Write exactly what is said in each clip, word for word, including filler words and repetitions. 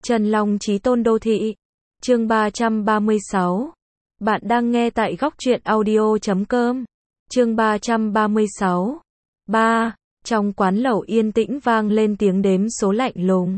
Trần Long Chí Tôn Đô Thị. Chương ba trăm ba mươi sáu. Bạn đang nghe tại góc truyện audio chấm com. Chương ba trăm ba mươi sáu. ba. Trong quán lẩu yên tĩnh vang lên tiếng đếm số lạnh lùng.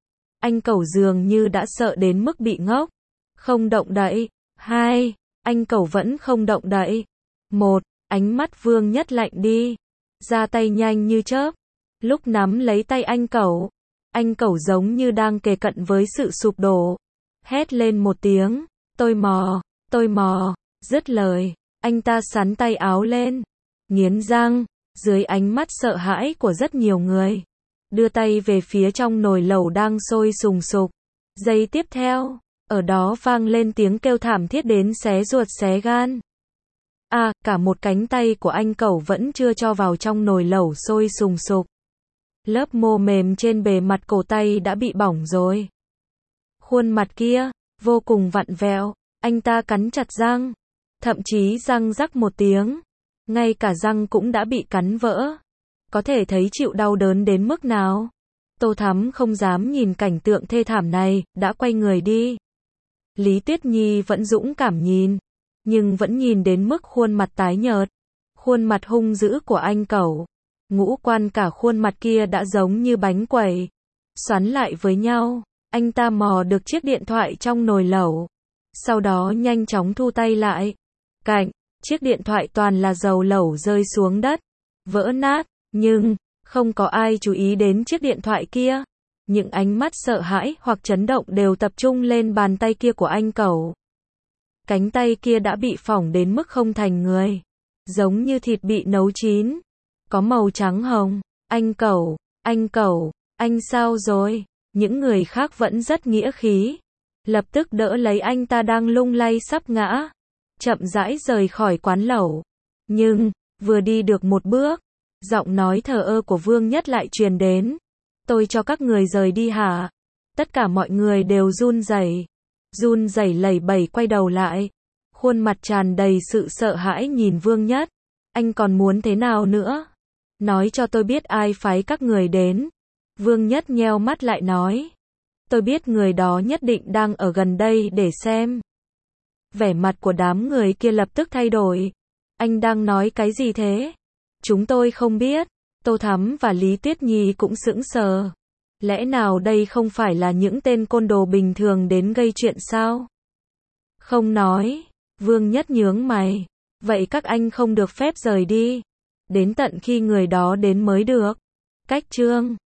Anh Cẩu dường như đã sợ đến mức bị ngốc. Không động đậy. Hai. Anh Cẩu vẫn không động đậy. Một. Ánh mắt Vương Nhất lạnh đi. Ra tay nhanh như chớp. Lúc nắm lấy tay anh Cẩu, anh Cẩu giống như đang kề cận với sự sụp đổ. Hét lên một tiếng, tôi mò, tôi mò, dứt lời, anh ta xắn tay áo lên, nghiến răng, dưới ánh mắt sợ hãi của rất nhiều người, đưa tay về phía trong nồi lẩu đang sôi sùng sục. Giây tiếp theo, ở đó vang lên tiếng kêu thảm thiết đến xé ruột xé gan. À, cả một cánh tay của anh Cẩu vẫn chưa cho vào trong nồi lẩu sôi sùng sục. Lớp mô mềm trên bề mặt cổ tay đã bị bỏng rồi. Khuôn mặt kia, vô cùng vặn vẹo, anh ta cắn chặt răng, thậm chí răng rắc một tiếng, ngay cả răng cũng đã bị cắn vỡ. Có thể thấy chịu đau đớn đến mức nào. Tô Thắm không dám nhìn cảnh tượng thê thảm này, đã quay người đi. Lý Tuyết Nhi vẫn dũng cảm nhìn, nhưng vẫn nhìn đến mức khuôn mặt tái nhợt, khuôn mặt hung dữ của anh Cẩu. Ngũ quan cả khuôn mặt kia đã giống như bánh quẩy, xoắn lại với nhau. Anh ta mò được chiếc điện thoại trong nồi lẩu, sau đó nhanh chóng thu tay lại. Cạnh, chiếc điện thoại toàn là dầu lẩu rơi xuống đất, vỡ nát, nhưng không có ai chú ý đến chiếc điện thoại kia. Những ánh mắt sợ hãi hoặc chấn động đều tập trung lên bàn tay kia của anh Cẩu. Cánh tay kia đã bị phỏng đến mức không thành người, giống như thịt bị nấu chín, có màu trắng hồng. Anh Cẩu, anh Cẩu, anh sao rồi? Những người khác vẫn rất nghĩa khí, lập tức đỡ lấy anh ta đang lung lay sắp ngã, chậm rãi rời khỏi quán lẩu. Nhưng, vừa đi được một bước, giọng nói thờ ơ của Vương Nhất lại truyền đến. Tôi cho các người rời đi hả? Tất cả mọi người đều run rẩy, run rẩy lẩy bẩy quay đầu lại, khuôn mặt tràn đầy sự sợ hãi nhìn Vương Nhất. Anh còn muốn thế nào nữa? Nói cho tôi biết ai phái các người đến. Vương Nhất nheo mắt lại nói. Tôi biết người đó nhất định đang ở gần đây để xem. Vẻ mặt của đám người kia lập tức thay đổi. Anh đang nói cái gì thế? Chúng tôi không biết. Tô Thắm và Lý Tuyết Nhi cũng sững sờ. Lẽ nào đây không phải là những tên côn đồ bình thường đến gây chuyện sao? Không nói. Vương Nhất nhướng mày. Vậy các anh không được phép rời đi, đến tận khi người đó đến mới được. Cách chương